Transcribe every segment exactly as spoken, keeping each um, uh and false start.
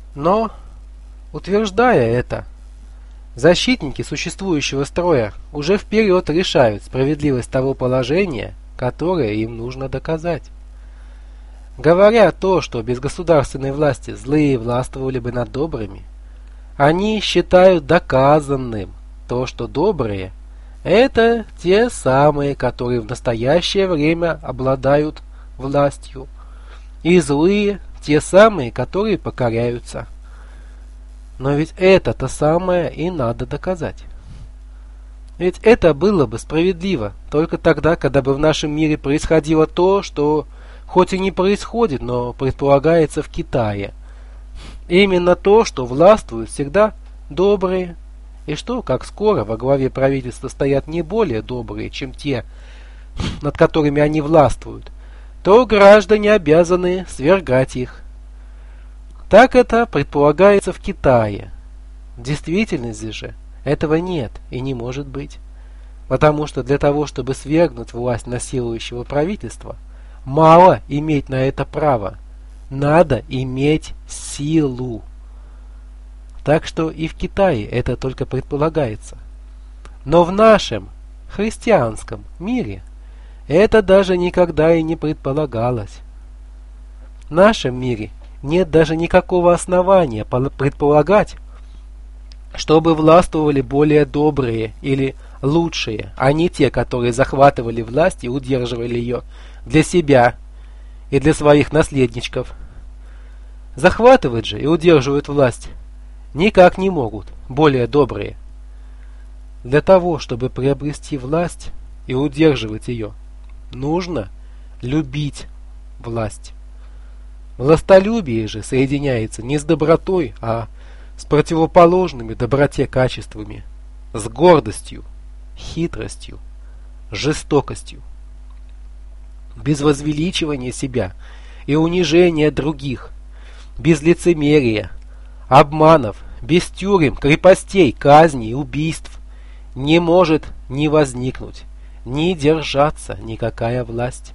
Но, утверждая это, защитники существующего строя уже вперед решают справедливость того положения, которое им нужно доказать. Говоря то, что без государственной власти злые властвовали бы над добрыми, они считают доказанным то, что добрые – это те самые, которые в настоящее время обладают властью, и злые – те самые, которые покоряются. Но ведь это-то самое и надо доказать. Ведь это было бы справедливо только тогда, когда бы в нашем мире происходило то, что хоть и не происходит, но предполагается в Китае. Именно то, что властвуют всегда добрые, и что, как скоро во главе правительства стоят не более добрые, чем те, над которыми они властвуют, то граждане обязаны свергать их. Так это предполагается в Китае. В действительности же этого нет и не может быть. Потому что для того, чтобы свергнуть власть насилующего правительства, мало иметь на это право. Надо иметь силу. Так что и в Китае это только предполагается. Но в нашем христианском мире это даже никогда и не предполагалось. В нашем мире нет даже никакого основания предполагать, чтобы властвовали более добрые или лучшие, а не те, которые захватывали власть и удерживали ее для себя и для своих наследничков. Захватывать же и удерживать власть никак не могут более добрые. Для того, чтобы приобрести власть и удерживать ее, нужно любить власть. Властолюбие же соединяется не с добротой, а с противоположными доброте качествами, с гордостью, хитростью, жестокостью. Без возвеличивания себя и унижения других, без лицемерия, обманов, без тюрем, крепостей, казней, убийств не может ни возникнуть, ни держаться никакая власть.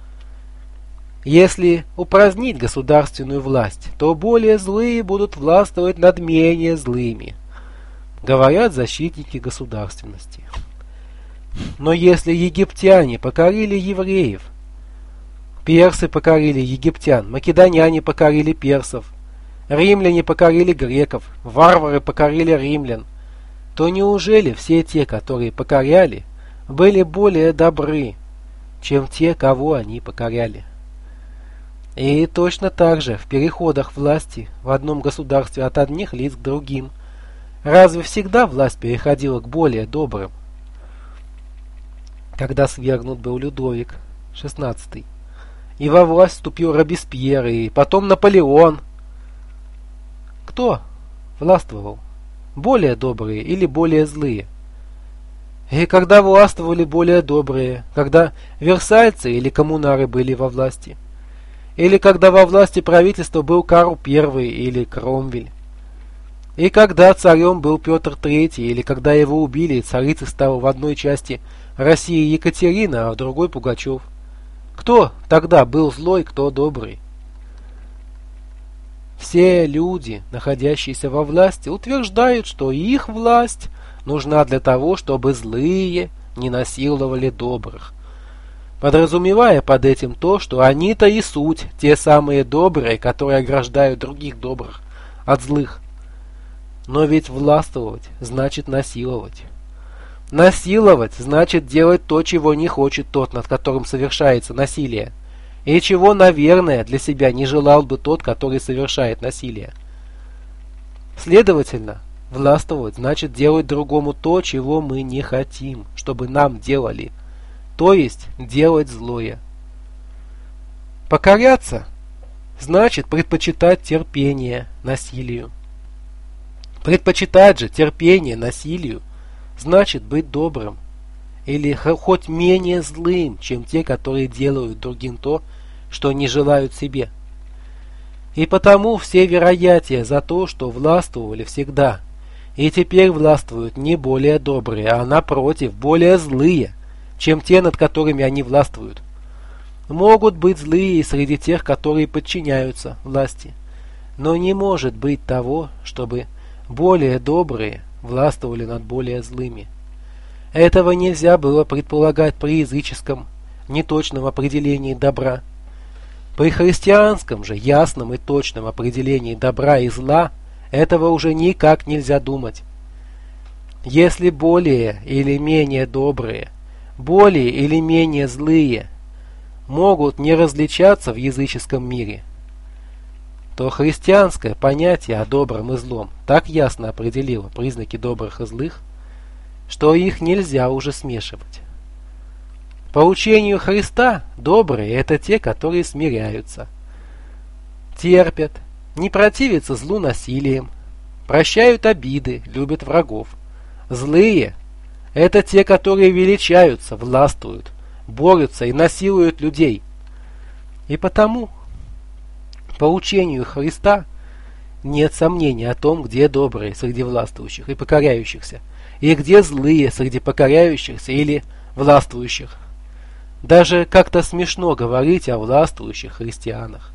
Если упразднить государственную власть, то более злые будут властвовать над менее злыми, говорят защитники государственности. Но если египтяне покорили евреев, персы покорили египтян, македоняне покорили персов, римляне покорили греков, варвары покорили римлян, то неужели все те, которые покоряли, были более добры, чем те, кого они покоряли? И точно так же в переходах власти в одном государстве от одних лиц к другим. Разве всегда власть переходила к более добрым? Когда свергнут был Людовик шестнадцатый, и во власть вступил Робеспьер, и потом Наполеон, кто властвовал? Более добрые или более злые? И когда властвовали более добрые, когда версальцы или коммунары были во власти? Или когда во власти правительства был Карл Первый или Кромвель? И когда царем был Петр Третий, или когда его убили, и царицей стала в одной части России Екатерина, а в другой Пугачев? Кто тогда был злой, кто добрый? Все люди, находящиеся во власти, утверждают, что их власть нужна для того, чтобы злые не насиловали добрых, подразумевая под этим то, что они-то и суть те самые добрые, которые ограждают других добрых от злых. Но ведь властвовать значит насиловать. Насиловать значит делать то, чего не хочет тот, над которым совершается насилие, и чего, наверное, для себя не желал бы тот, который совершает насилие. Следовательно, властвовать значит делать другому то, чего мы не хотим, чтобы нам делали, то есть делать злое. Покоряться значит предпочитать терпение насилию. Предпочитать же терпение насилию значит быть добрым, или хоть менее злым, чем те, которые делают другим то, что не желают себе. И потому все вероятия за то, что властвовали всегда, и теперь властвуют не более добрые, а напротив, более злые, чем те, над которыми они властвуют. Могут быть злые и среди тех, которые подчиняются власти. Но не может быть того, чтобы более добрые властвовали над более злыми. Этого нельзя было предполагать при языческом неточном определении добра. При христианском же ясном и точном определении добра и зла этого уже никак нельзя думать. Если более или менее добрые, более или менее злые могут не различаться в языческом мире, то христианское понятие о добром и злом так ясно определило признаки добрых и злых, что их нельзя уже смешивать. По учению Христа добрые – это те, которые смиряются, терпят, не противятся злу насилием, прощают обиды, любят врагов. Злые – это те, которые величаются, властвуют, борются и насилуют людей. И потому, по учению Христа, нет сомнений о том, где добрые среди властвующих и покоряющихся, и где злые среди покоряющихся или властвующих. Даже как-то смешно говорить о властвующих христианах.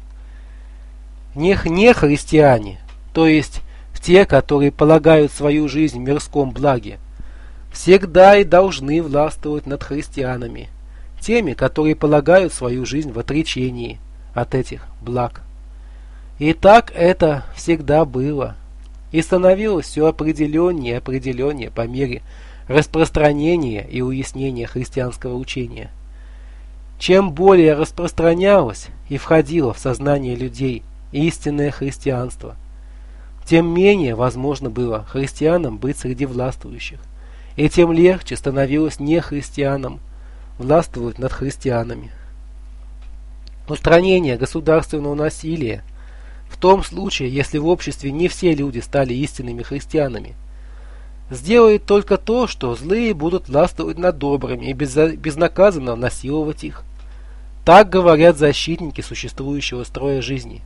Не, не христиане, то есть те, которые полагают свою жизнь в мирском благе, всегда и должны властвовать над христианами, теми, которые полагают свою жизнь в отречении от этих благ. И так это всегда было, и становилось все определеннее и определеннее по мере распространения и уяснения христианского учения. Чем более распространялось и входило в сознание людей истинное христианство, тем менее возможно было христианам быть среди властвующих, и тем легче становилось нехристианам властвовать над христианами. Устранение государственного насилия в том случае, если в обществе не все люди стали истинными христианами, сделает только то, что злые будут властвовать над добрыми и безнаказанно насиловать их. Так говорят защитники существующего строя жизни.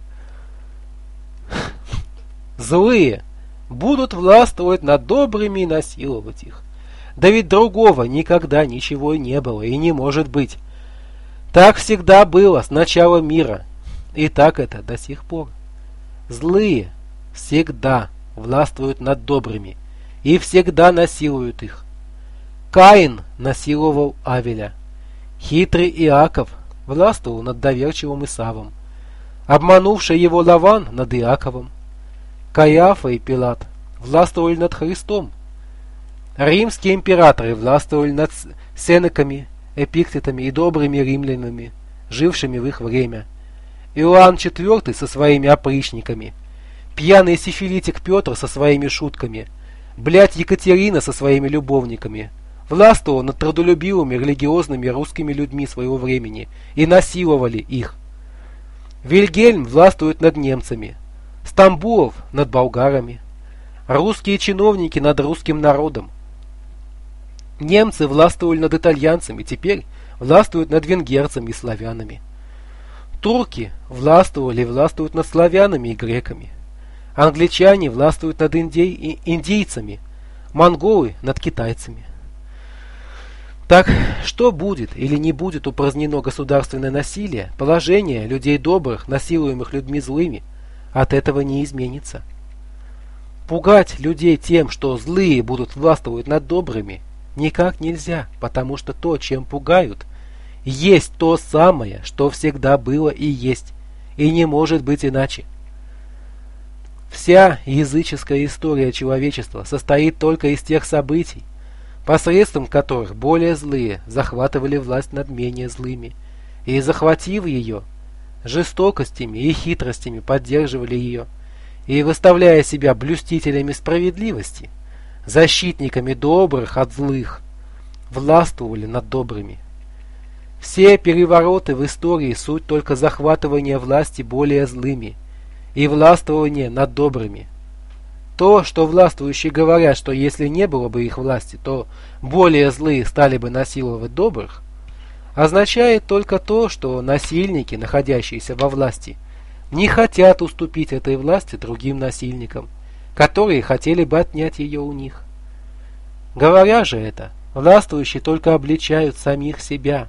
Злые будут властвовать над добрыми и насиловать их. Да ведь другого никогда ничего не было и не может быть. Так всегда было с начала мира, и так это до сих пор. Злые всегда властвуют над добрыми и всегда насилуют их. Каин насиловал Авеля. Хитрый Иаков властвовал над доверчивым Исавом. Обманувший его Лаван над Иаковом. Каиафа и Пилат властвовали над Христом. Римские императоры властвовали над сенеками, эпиктетами и добрыми римлянами, жившими в их время. Иоанн четвёртый со своими опричниками, пьяный сифилитик Петр со своими шутками, блядь Екатерина со своими любовниками, властвовал над трудолюбивыми религиозными русскими людьми своего времени и насиловали их. Вильгельм властвует над немцами, Стамбулов над болгарами, русские чиновники над русским народом. Немцы властвовали над итальянцами, теперь властвуют над венгерцами и славянами. Турки властвовали и властвуют над славянами и греками. Англичане властвуют над индей и индийцами, монголы над китайцами. Так что будет или не будет упразднено государственное насилие, положение людей добрых, насилуемых людьми злыми, от этого не изменится. Пугать людей тем, что злые будут властвовать над добрыми, никак нельзя, потому что то, чем пугают, есть то самое, что всегда было и есть, и не может быть иначе. Вся языческая история человечества состоит только из тех событий, посредством которых более злые захватывали власть над менее злыми, и, захватив ее, жестокостями и хитростями поддерживали ее, и, выставляя себя блюстителями справедливости, защитниками добрых от злых, властвовали над добрыми. Все перевороты в истории суть только захватывание власти более злыми и властвование над добрыми. То, что властвующие говорят, что если не было бы их власти, то более злые стали бы насиловать добрых, означает только то, что насильники, находящиеся во власти, не хотят уступить этой власти другим насильникам, которые хотели бы отнять ее у них. Говоря же это, властвующие только обличают самих себя.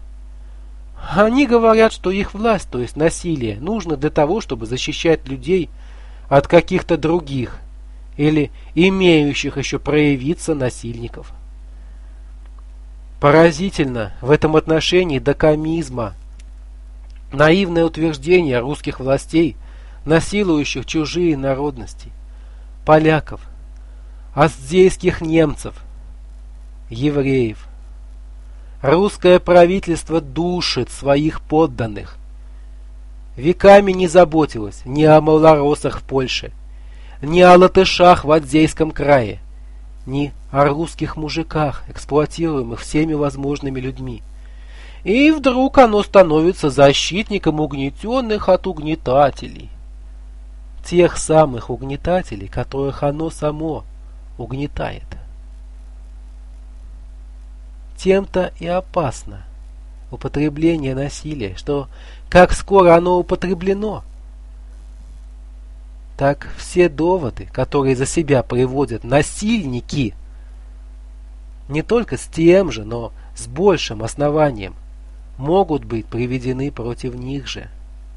Они говорят, что их власть, то есть насилие, нужно для того, чтобы защищать людей от каких-то других или имеющих еще проявиться насильников. Поразительно в этом отношении до комизма наивное утверждение русских властей, насилующих чужие народности, поляков, астзейских немцев, евреев. Русское правительство душит своих подданных. Веками не заботилось ни о малоросах в Польше, ни о латышах в Адзейском крае, ни о русских мужиках, эксплуатируемых всеми возможными людьми. И вдруг оно становится защитником угнетенных от угнетателей. Тех самых угнетателей, которых оно само угнетает. Тем-то и опасно употребление насилия, что как скоро оно употреблено, так все доводы, которые за себя приводят насильники, не только с тем же, но с большим основанием, могут быть приведены против них же.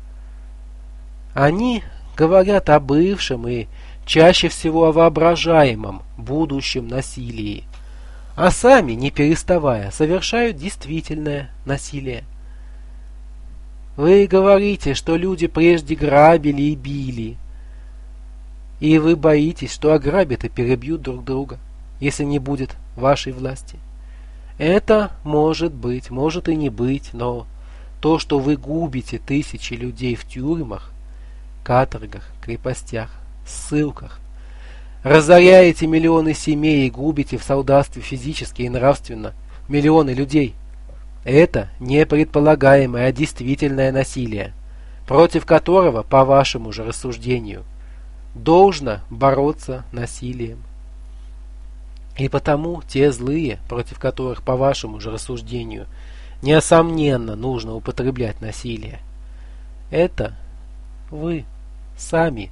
Они говорят о бывшем и чаще всего о воображаемом будущем насилии, а сами, не переставая, совершают действительное насилие. Вы говорите, что люди прежде грабили и били, и вы боитесь, что ограбят и перебьют друг друга, если не будет вашей власти. Это может быть, может и не быть, но то, что вы губите тысячи людей в тюрьмах, каторгах, крепостях, ссылках, разоряете миллионы семей и губите в солдатстве физически и нравственно миллионы людей, это не предполагаемое, а действительное насилие, против которого, по вашему же рассуждению, должно бороться насилием. И потому те злые, против которых, по вашему же рассуждению, несомненно нужно употреблять насилие, это вы сами.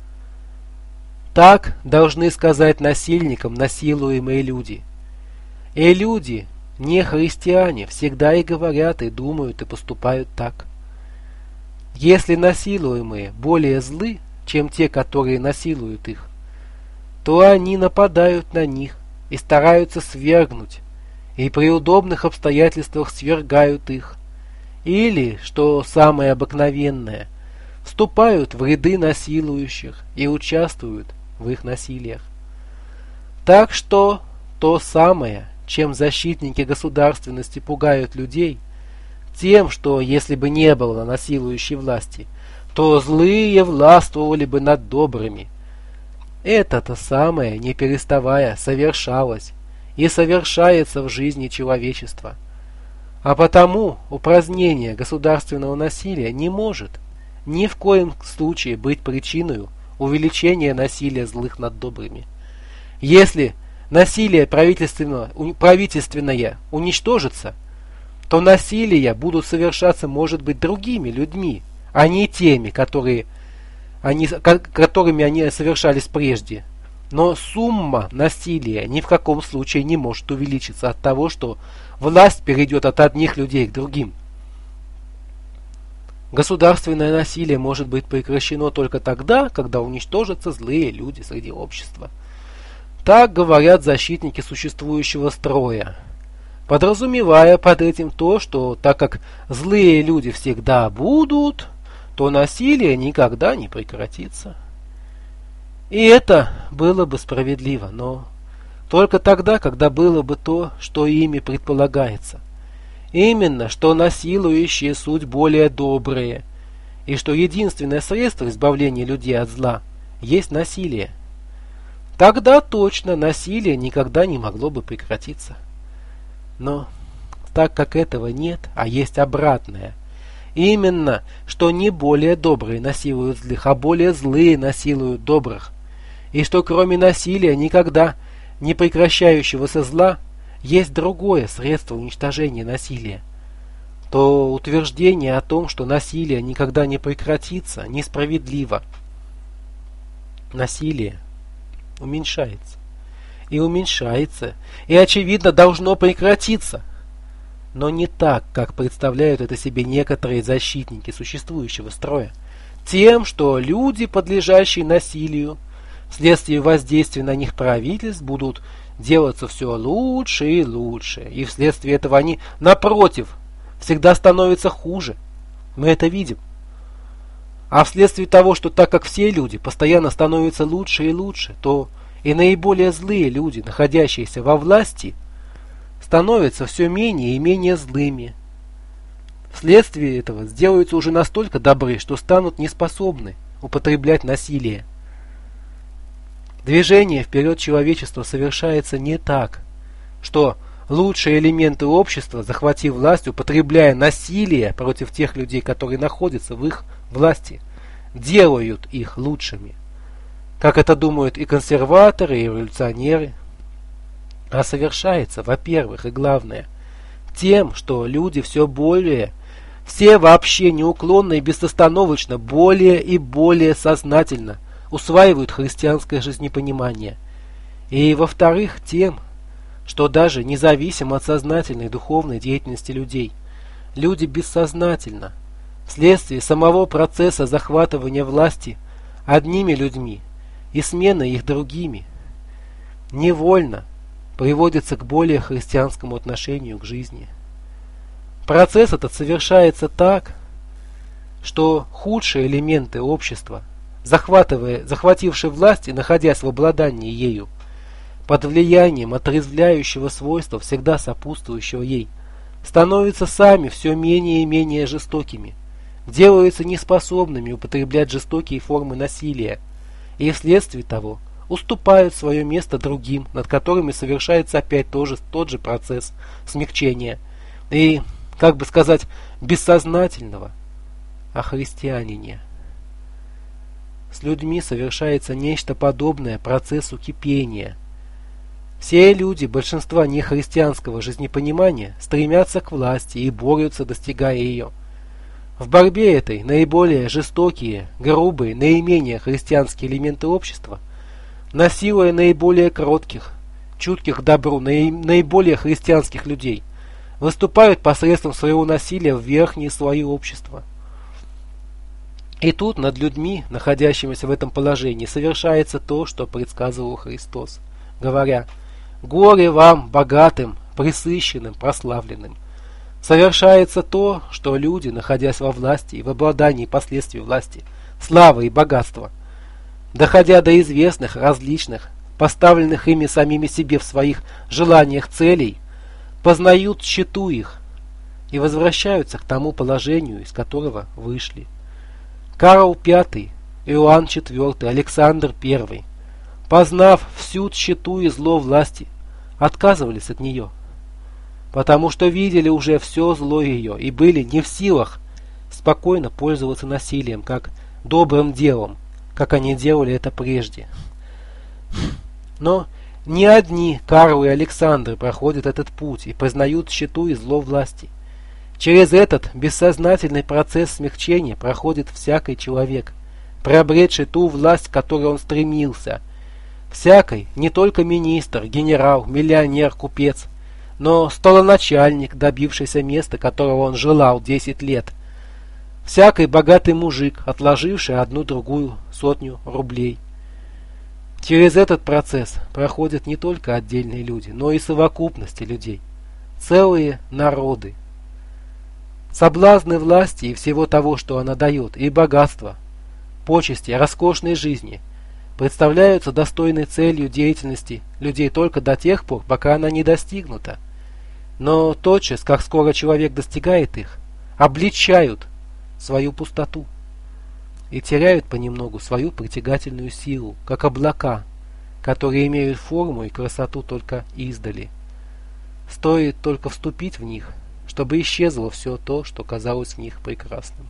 Так должны сказать насильникам насилуемые люди. И люди, не христиане, всегда и говорят, и думают, и поступают так. Если насилуемые более злы, чем те, которые насилуют их, то они нападают на них и стараются свергнуть, и при удобных обстоятельствах свергают их, или, что самое обыкновенное, вступают в ряды насилующих и участвуют в их насилиях. Так что то самое, чем защитники государственности пугают людей, тем, что если бы не было насилующей власти, то злые властвовали бы над добрыми. Это-то самое, не переставая, совершалось и совершается в жизни человечества. А потому упразднение государственного насилия не может ни в коем случае быть причиной увеличения насилия злых над добрыми. Если насилие правительственное, правительственное уничтожится, то насилия будут совершаться, может быть, другими людьми, а не теми, которые Они, которыми они совершались прежде. Но сумма насилия ни в каком случае не может увеличиться от того, что власть перейдет от одних людей к другим. Государственное насилие может быть прекращено только тогда, когда уничтожатся злые люди среди общества. Так говорят защитники существующего строя, подразумевая под этим то, что так как злые люди всегда будут, то насилие никогда не прекратится. И это было бы справедливо, но только тогда, когда было бы то, что ими предполагается. Именно, что насилующие суть более добрые, и что единственное средство избавления людей от зла есть насилие. Тогда точно насилие никогда не могло бы прекратиться. Но так как этого нет, а есть обратное, именно, что не более добрые насилуют злых, а более злые насилуют добрых, и что кроме насилия никогда не прекращающегося зла есть другое средство уничтожения насилия, то утверждение о том, что насилие никогда не прекратится, несправедливо. Насилие уменьшается, и уменьшается, и очевидно должно прекратиться. Но не так, как представляют это себе некоторые защитники существующего строя, Тем, что люди, подлежащие насилию, вследствие воздействия на них правительств, будут делаться все лучше и лучше, и вследствие этого они, напротив, всегда становятся хуже. Мы это видим. А вследствие того, что так как все люди постоянно становятся лучше и лучше, то и наиболее злые люди, находящиеся во власти, становятся все менее и менее злыми. Вследствие этого сделаются уже настолько добры, что станут неспособны употреблять насилие. Движение вперед человечества совершается не так, что лучшие элементы общества, захватив власть, употребляя насилие против тех людей, которые находятся в их власти, делают их лучшими, как это думают и консерваторы, и революционеры. А совершается, во-первых, и главное, тем, что люди все более, все вообще неуклонно и безостановочно, более и более сознательно усваивают христианское жизнепонимание. И, во-вторых, тем, что даже независимо от сознательной духовной деятельности людей, люди бессознательно, вследствие самого процесса захватывания власти одними людьми и смены их другими, невольно приводится к более христианскому отношению к жизни. Процесс этот совершается так, что худшие элементы общества, захватывая, захватившие власть и находясь в обладании ею, под влиянием отрезвляющего свойства, всегда сопутствующего ей, становятся сами все менее и менее жестокими, делаются неспособными употреблять жестокие формы насилия, и вследствие того уступают свое место другим, над которыми совершается опять тоже, тот же процесс смягчения и, как бы сказать, бессознательного о христианине. С людьми совершается нечто подобное процессу кипения. Все люди большинства нехристианского жизнепонимания стремятся к власти и борются, достигая ее. В борьбе этой наиболее жестокие, грубые, наименее христианские элементы общества, насилуя наиболее кротких, чутких к добру, наиболее христианских людей, выступают посредством своего насилия в верхние слои общества. И тут над людьми, находящимися в этом положении, совершается то, что предсказывал Христос, говоря: «Горе вам, богатым, пресыщенным, прославленным». Совершается то, что люди, находясь во власти и в обладании последствий власти, славы и богатства, доходя до известных, различных, поставленных ими самими себе в своих желаниях целей, познают тщету их и возвращаются к тому положению, из которого вышли. Карл Пятый, Иоанн Четвертый, Александр Первый, познав всю тщету и зло власти, отказывались от нее, потому что видели уже все зло ее и были не в силах спокойно пользоваться насилием, как добрым делом, как они делали это прежде. Но не одни Карл и Александр проходят этот путь и познают тщету и зло власти. Через этот бессознательный процесс смягчения проходит всякий человек, приобретший ту власть, к которой он стремился. Всякий, не только министр, генерал, миллионер, купец, но столоначальник, добившийся места, которого он желал десять лет. Всякий богатый мужик, отложивший одну-другую сотню рублей. Через этот процесс проходят не только отдельные люди, но и совокупности людей, целые народы. Соблазны власти и всего того, что она дает, и богатства, почести, роскошной жизни, представляются достойной целью деятельности людей только до тех пор, пока она не достигнута. Но тотчас, как скоро человек достигает их, обличают свою пустоту и теряют понемногу свою притягательную силу, как облака, которые имеют форму и красоту только издали. Стоит только вступить в них, чтобы исчезло все то, что казалось в них прекрасным.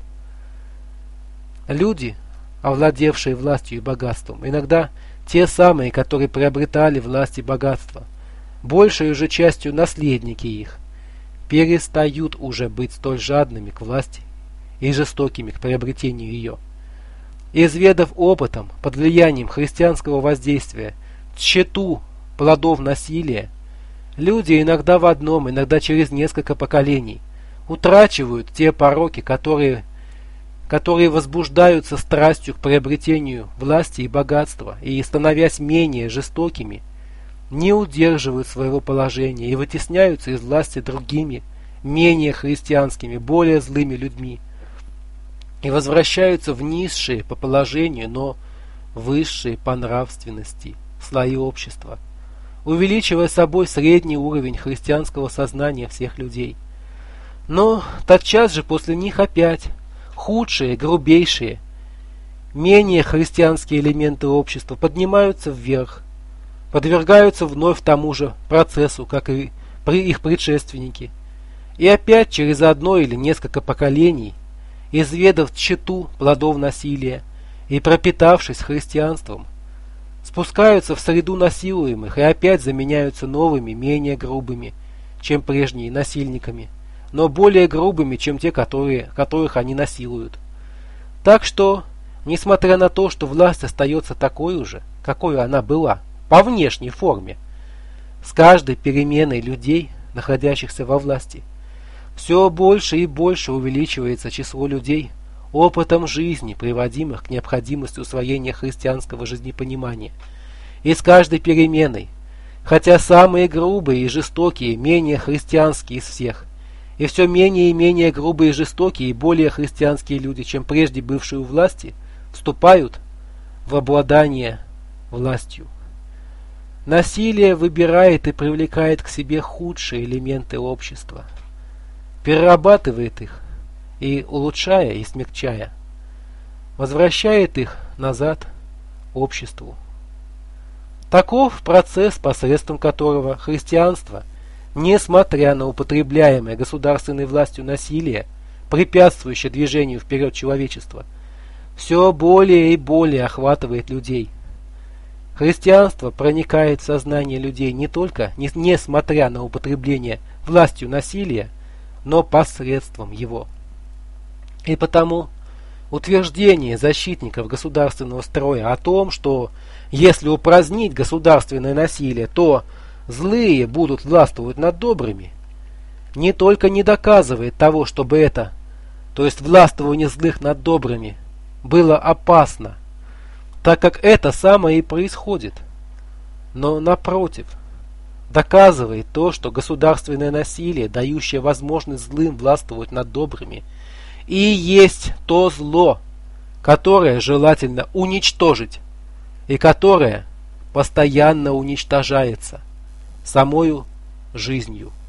Люди, овладевшие властью и богатством, иногда те самые, которые приобретали власть и богатство, большей же частью наследники их, перестают уже быть столь жадными к власти и жестокими к приобретению ее. Изведав опытом, под влиянием христианского воздействия, тщету плодов насилия, люди иногда в одном, иногда через несколько поколений утрачивают те пороки, которые, которые возбуждаются страстью к приобретению власти и богатства и, становясь менее жестокими, не удерживают своего положения и вытесняются из власти другими, менее христианскими, более злыми людьми, и возвращаются в низшие по положению, но высшие по нравственности слои общества, увеличивая собой средний уровень христианского сознания всех людей. Но тотчас же после них опять худшие, грубейшие, менее христианские элементы общества поднимаются вверх, подвергаются вновь тому же процессу, как и при их предшественники, и опять через одно или несколько поколений, изведав тщету плодов насилия и пропитавшись христианством, спускаются в среду насилуемых и опять заменяются новыми, менее грубыми, чем прежние, насильниками, но более грубыми, чем те, которые, которых они насилуют. Так что, несмотря на то, что власть остается такой же, какой она была, по внешней форме, с каждой переменой людей, находящихся во власти, все больше и больше увеличивается число людей, опытом жизни, приводимых к необходимости усвоения христианского жизнепонимания. И с каждой переменой, хотя самые грубые и жестокие, менее христианские из всех, и все менее и менее грубые и жестокие и более христианские люди, чем прежде бывшие у власти, вступают в обладание властью. Насилие выбирает и привлекает к себе худшие элементы общества, перерабатывает их и, улучшая и смягчая, возвращает их назад обществу. Таков процесс, посредством которого христианство, несмотря на употребляемое государственной властью насилие, препятствующее движению вперед человечества, все более и более охватывает людей. Христианство проникает в сознание людей не только не, несмотря на употребление властью насилия, но посредством его. И потому утверждение защитников государственного строя о том, что если упразднить государственное насилие, то злые будут властвовать над добрыми, не только не доказывает того, чтобы это, то есть властвование злых над добрыми, было опасно, так как это самое и происходит, но напротив, доказывает то, что государственное насилие, дающее возможность злым властвовать над добрыми, и есть то зло, которое желательно уничтожить, и которое постоянно уничтожается самою жизнью.